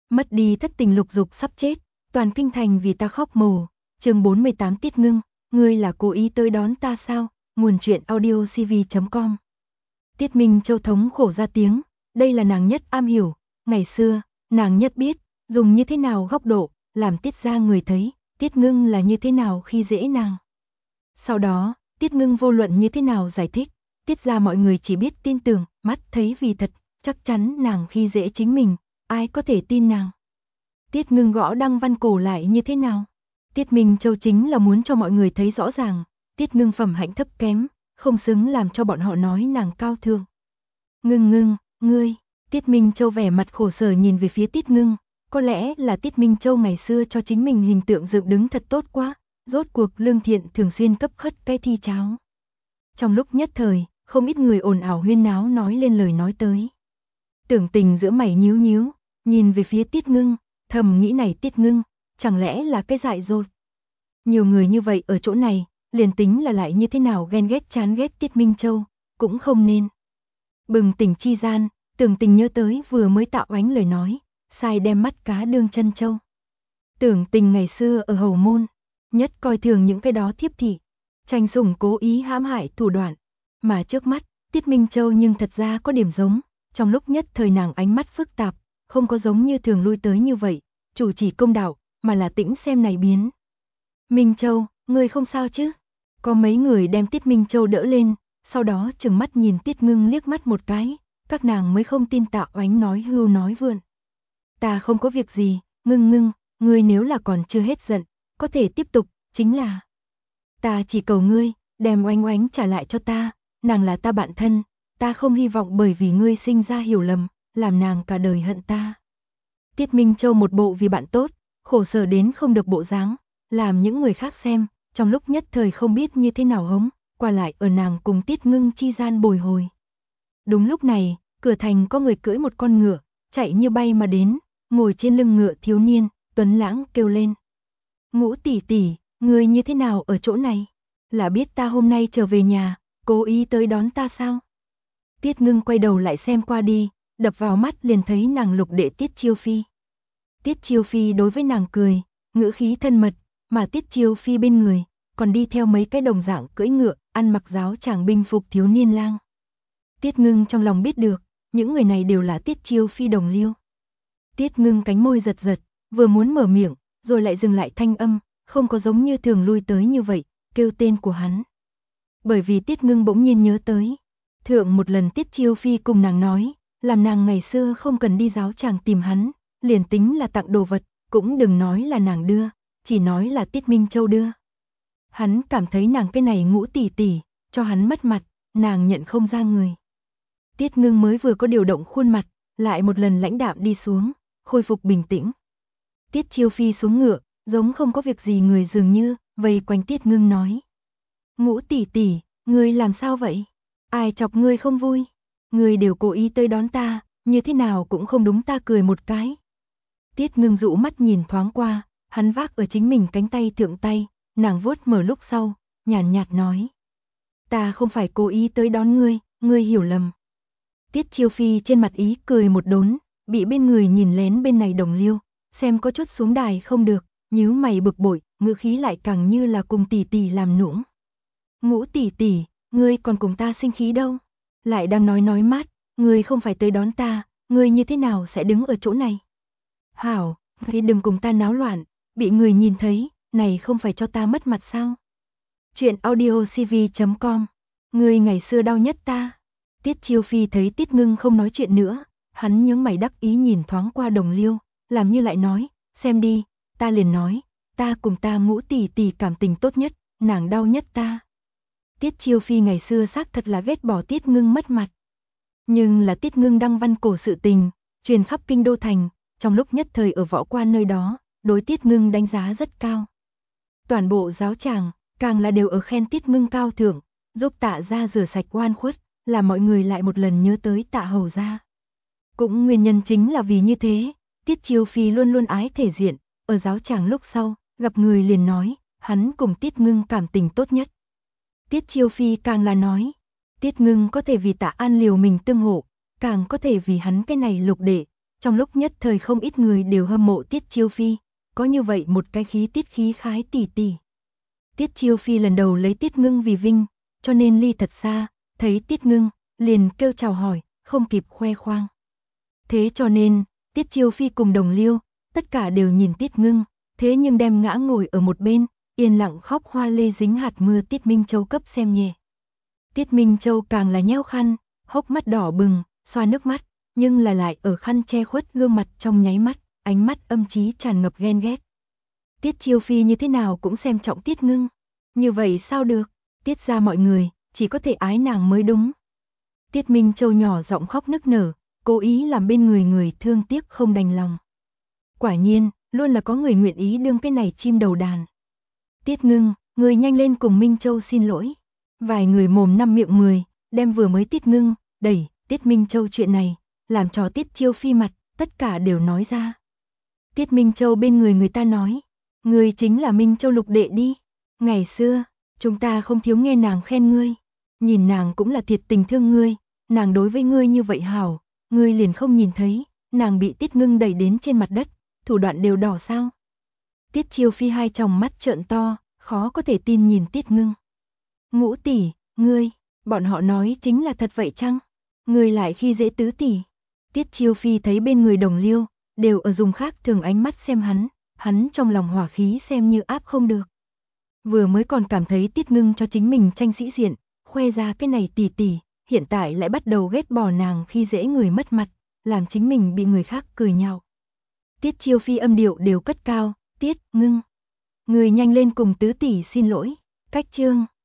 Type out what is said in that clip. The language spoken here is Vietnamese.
Mất đi thất tình lục dục sắp chết, toàn kinh thành vì ta khóc mồ. Chương 48 Tiết Ngưng, ngươi là cố ý tới đón ta sao? Nguồn truyện audio cv.com. Tiết Minh Châu thống khổ ra tiếng, đây là nàng nhất am hiểu, ngày xưa, nàng nhất biết, dùng như thế nào góc độ, làm Tiết gia người thấy, Tiết Ngưng là như thế nào khi dễ nàng. Sau đó, Tiết Ngưng vô luận như thế nào giải thích, Tiết gia mọi người chỉ biết tin tưởng, mắt thấy vì thật, chắc chắn nàng khi dễ chính mình, ai có thể tin nàng. Tiết Ngưng gõ đăng văn cổ lại như thế nào? Tiết Minh Châu chính là muốn cho mọi người thấy rõ ràng, Tiết Ngưng phẩm hạnh thấp kém, không xứng làm cho bọn họ nói nàng cao thượng. Ngưng, ngươi, Tiết Minh Châu vẻ mặt khổ sở nhìn về phía Tiết Ngưng, có lẽ là Tiết Minh Châu ngày xưa cho chính mình hình tượng dựng đứng thật tốt quá, rốt cuộc lương thiện thường xuyên cấp khất cái thi cháo. Trong lúc nhất thời, không ít người ồn ào huyên náo nói lên lời nói tới. Tưởng Tình giữa mày nhíu nhíu, nhìn về phía Tiết Ngưng, thầm nghĩ này Tiết Ngưng, chẳng lẽ là cái dại dột. Nhiều người như vậy ở chỗ này, liền tính là lại như thế nào ghen ghét chán ghét Tiết Minh Châu, cũng không nên. Bừng tỉnh chi gian, Tưởng Tình nhớ tới vừa mới tạo ánh lời nói, sai đem mắt cá đương chân châu. Tưởng Tình ngày xưa ở hầu môn, nhất coi thường những cái đó thiếp thị, tranh sủng cố ý hãm hại thủ đoạn, mà trước mắt, Tiết Minh Châu nhưng thật ra có điểm giống, trong lúc nhất thời nàng ánh mắt phức tạp, không có giống như thường lui tới như vậy, chủ chỉ công đạo, mà là tĩnh xem này biến. Minh Châu, ngươi không sao chứ? Có mấy người đem Tiết Minh Châu đỡ lên, sau đó trừng mắt nhìn Tiết Ngưng liếc mắt một cái, các nàng mới không tin Tạ Oánh nói hưu nói vượn. Ta không có việc gì, Ngưng, ngươi nếu là còn chưa hết giận, có thể tiếp tục, chính là ta chỉ cầu ngươi, đem Oánh trả lại cho ta, nàng là ta bạn thân, ta không hy vọng bởi vì ngươi sinh ra hiểu lầm, làm nàng cả đời hận ta. Tiết Minh Châu một bộ vì bạn tốt, khổ sở đến không được bộ dáng, làm những người khác xem, trong lúc nhất thời không biết như thế nào hống, qua lại ở nàng cùng Tiết Ngưng chi gian bồi hồi. Đúng lúc này, cửa thành có người cưỡi một con ngựa, chạy như bay mà đến, ngồi trên lưng ngựa thiếu niên, tuấn lãng kêu lên. Ngũ tỷ tỷ, ngươi như thế nào ở chỗ này? Là biết ta hôm nay trở về nhà, cố ý tới đón ta sao? Tiết Ngưng quay đầu lại xem qua đi, đập vào mắt liền thấy nàng lục đệ Tiết Chiêu Phi. Tiết Chiêu Phi đối với nàng cười, ngữ khí thân mật, mà Tiết Chiêu Phi bên người, còn đi theo mấy cái đồng dạng cưỡi ngựa, ăn mặc giáo tràng binh phục thiếu niên lang. Tiết Ngưng trong lòng biết được, những người này đều là Tiết Chiêu Phi đồng liêu. Tiết Ngưng cánh môi giật giật, vừa muốn mở miệng, rồi lại dừng lại thanh âm, không có giống như thường lui tới như vậy, kêu tên của hắn. Bởi vì Tiết Ngưng bỗng nhiên nhớ tới, thượng một lần Tiết Chiêu Phi cùng nàng nói, làm nàng ngày xưa không cần đi giáo tràng tìm hắn, liền tính là tặng đồ vật, cũng đừng nói là nàng đưa, chỉ nói là Tiết Minh Châu đưa. Hắn cảm thấy nàng cái này ngũ tỷ tỷ, cho hắn mất mặt, nàng nhận không ra người. Tiết Ngưng mới vừa có điều động khuôn mặt, lại một lần lãnh đạm đi xuống, khôi phục bình tĩnh. Tiết Chiêu Phi xuống ngựa, giống không có việc gì người dường như, vây quanh Tiết Ngưng nói. Ngũ tỷ tỷ, ngươi làm sao vậy? Ai chọc ngươi không vui? Ngươi đều cố ý tới đón ta, như thế nào cũng không đúng ta cười một cái. Tiết Ngưng dụ mắt nhìn thoáng qua, hắn vác ở chính mình cánh tay thượng tay, nàng vuốt mở lúc sau, nhàn nhạt nói. Ta không phải cố ý tới đón ngươi hiểu lầm. Tiết Chiêu Phi trên mặt ý cười một đốn, bị bên người nhìn lén bên này đồng liêu, xem có chút xuống đài không được, nhíu mày bực bội, ngữ khí lại càng như là cùng tỷ tỷ làm nũng. Ngũ tỷ tỷ, ngươi còn cùng ta sinh khí đâu? Lại đang nói mát, ngươi không phải tới đón ta, ngươi như thế nào sẽ đứng ở chỗ này? Hảo, ngươi đừng cùng ta náo loạn, bị người nhìn thấy, này không phải cho ta mất mặt sao? Chuyện audio cv.com. Ngươi ngày xưa đau nhất ta. Tiết Chiêu Phi thấy Tiết Ngưng không nói chuyện nữa, hắn nhướng mày đắc ý nhìn thoáng qua đồng liêu, làm như lại nói, xem đi, ta liền nói, ta cùng ta ngũ tỷ tỷ cảm tình tốt nhất, nàng đau nhất ta. Tiết Chiêu Phi ngày xưa xác thật là ghét bỏ Tiết Ngưng mất mặt. Nhưng là Tiết Ngưng đăng văn cổ sự tình, truyền khắp kinh đô thành, trong lúc nhất thời ở võ quan nơi đó, đối Tiết Ngưng đánh giá rất cao. Toàn bộ giáo tràng, càng là đều ở khen Tiết Ngưng cao thượng, giúp Tạ gia rửa sạch oan khuất, là mọi người lại một lần nhớ tới Tạ hầu gia. Cũng nguyên nhân chính là vì như thế, Tiết Chiêu Phi luôn luôn ái thể diện, ở giáo tràng lúc sau, gặp người liền nói, hắn cùng Tiết Ngưng cảm tình tốt nhất. Tiết Chiêu Phi càng là nói, Tiết Ngưng có thể vì Tạ An liều mình tương hộ, càng có thể vì hắn cái này lục đệ, Trong lúc nhất thời không ít người đều hâm mộ Tiết Chiêu Phi, có như vậy một cái khí tiết khí khái tỷ tỷ. Tiết Chiêu Phi lần đầu lấy Tiết Ngưng vì vinh, cho nên ly thật xa, thấy Tiết Ngưng, liền kêu chào hỏi, không kịp khoe khoang. Thế cho nên, Tiết Chiêu Phi cùng Đồng Liêu, tất cả đều nhìn Tiết Ngưng, thế nhưng đem ngã ngồi ở một bên, yên lặng khóc hoa lê dính hạt mưa Tiết Minh Châu cấp xem nhẹ. Tiết Minh Châu càng là nheo khăn, hốc mắt đỏ bừng, xoa nước mắt, nhưng là lại ở khăn che khuất gương mặt trong nháy mắt, ánh mắt âm trí tràn ngập ghen ghét. Tiết Chiêu Phi như thế nào cũng xem trọng Tiết Ngưng. Như vậy sao được, Tiết ra mọi người, chỉ có thể ái nàng mới đúng. Tiết Minh Châu nhỏ giọng khóc nức nở, cố ý làm bên người người thương tiếc không đành lòng. Quả nhiên, luôn là có người nguyện ý đương cái này chim đầu đàn. Tiết Ngưng, người nhanh lên cùng Minh Châu xin lỗi. Vài người mồm năm miệng 10, đem vừa mới Tiết Ngưng, đẩy Tiết Minh Châu chuyện này, làm cho Tiết Chiêu Phi mặt, tất cả đều nói ra. Tiết Minh Châu bên người ta nói, người chính là Minh Châu lục đệ đi. Ngày xưa, chúng ta không thiếu nghe nàng khen ngươi. Nhìn nàng cũng là thiệt tình thương ngươi, nàng đối với ngươi như vậy hảo, ngươi liền không nhìn thấy, nàng bị Tiết Ngưng đẩy đến trên mặt đất, thủ đoạn đều đỏ sao. Tiết Chiêu Phi hai tròng mắt trợn to, khó có thể tin nhìn Tiết Ngưng. Ngũ tỷ, ngươi, bọn họ nói chính là thật vậy chăng? Ngươi lại khi dễ tứ tỷ. Tiết Chiêu Phi thấy bên người Đồng Liêu, đều ở dùng khác thường ánh mắt xem hắn trong lòng hỏa khí xem như áp không được. Vừa mới còn cảm thấy Tiết Ngưng cho chính mình tranh sĩ diện, khoe ra cái này tỷ tỷ, hiện tại lại bắt đầu ghét bỏ nàng khi dễ người mất mặt, làm chính mình bị người khác cười nhạo. Tiết Chiêu Phi âm điệu đều cất cao, Tiết Ngưng, người nhanh lên cùng tứ tỷ xin lỗi. Cách chương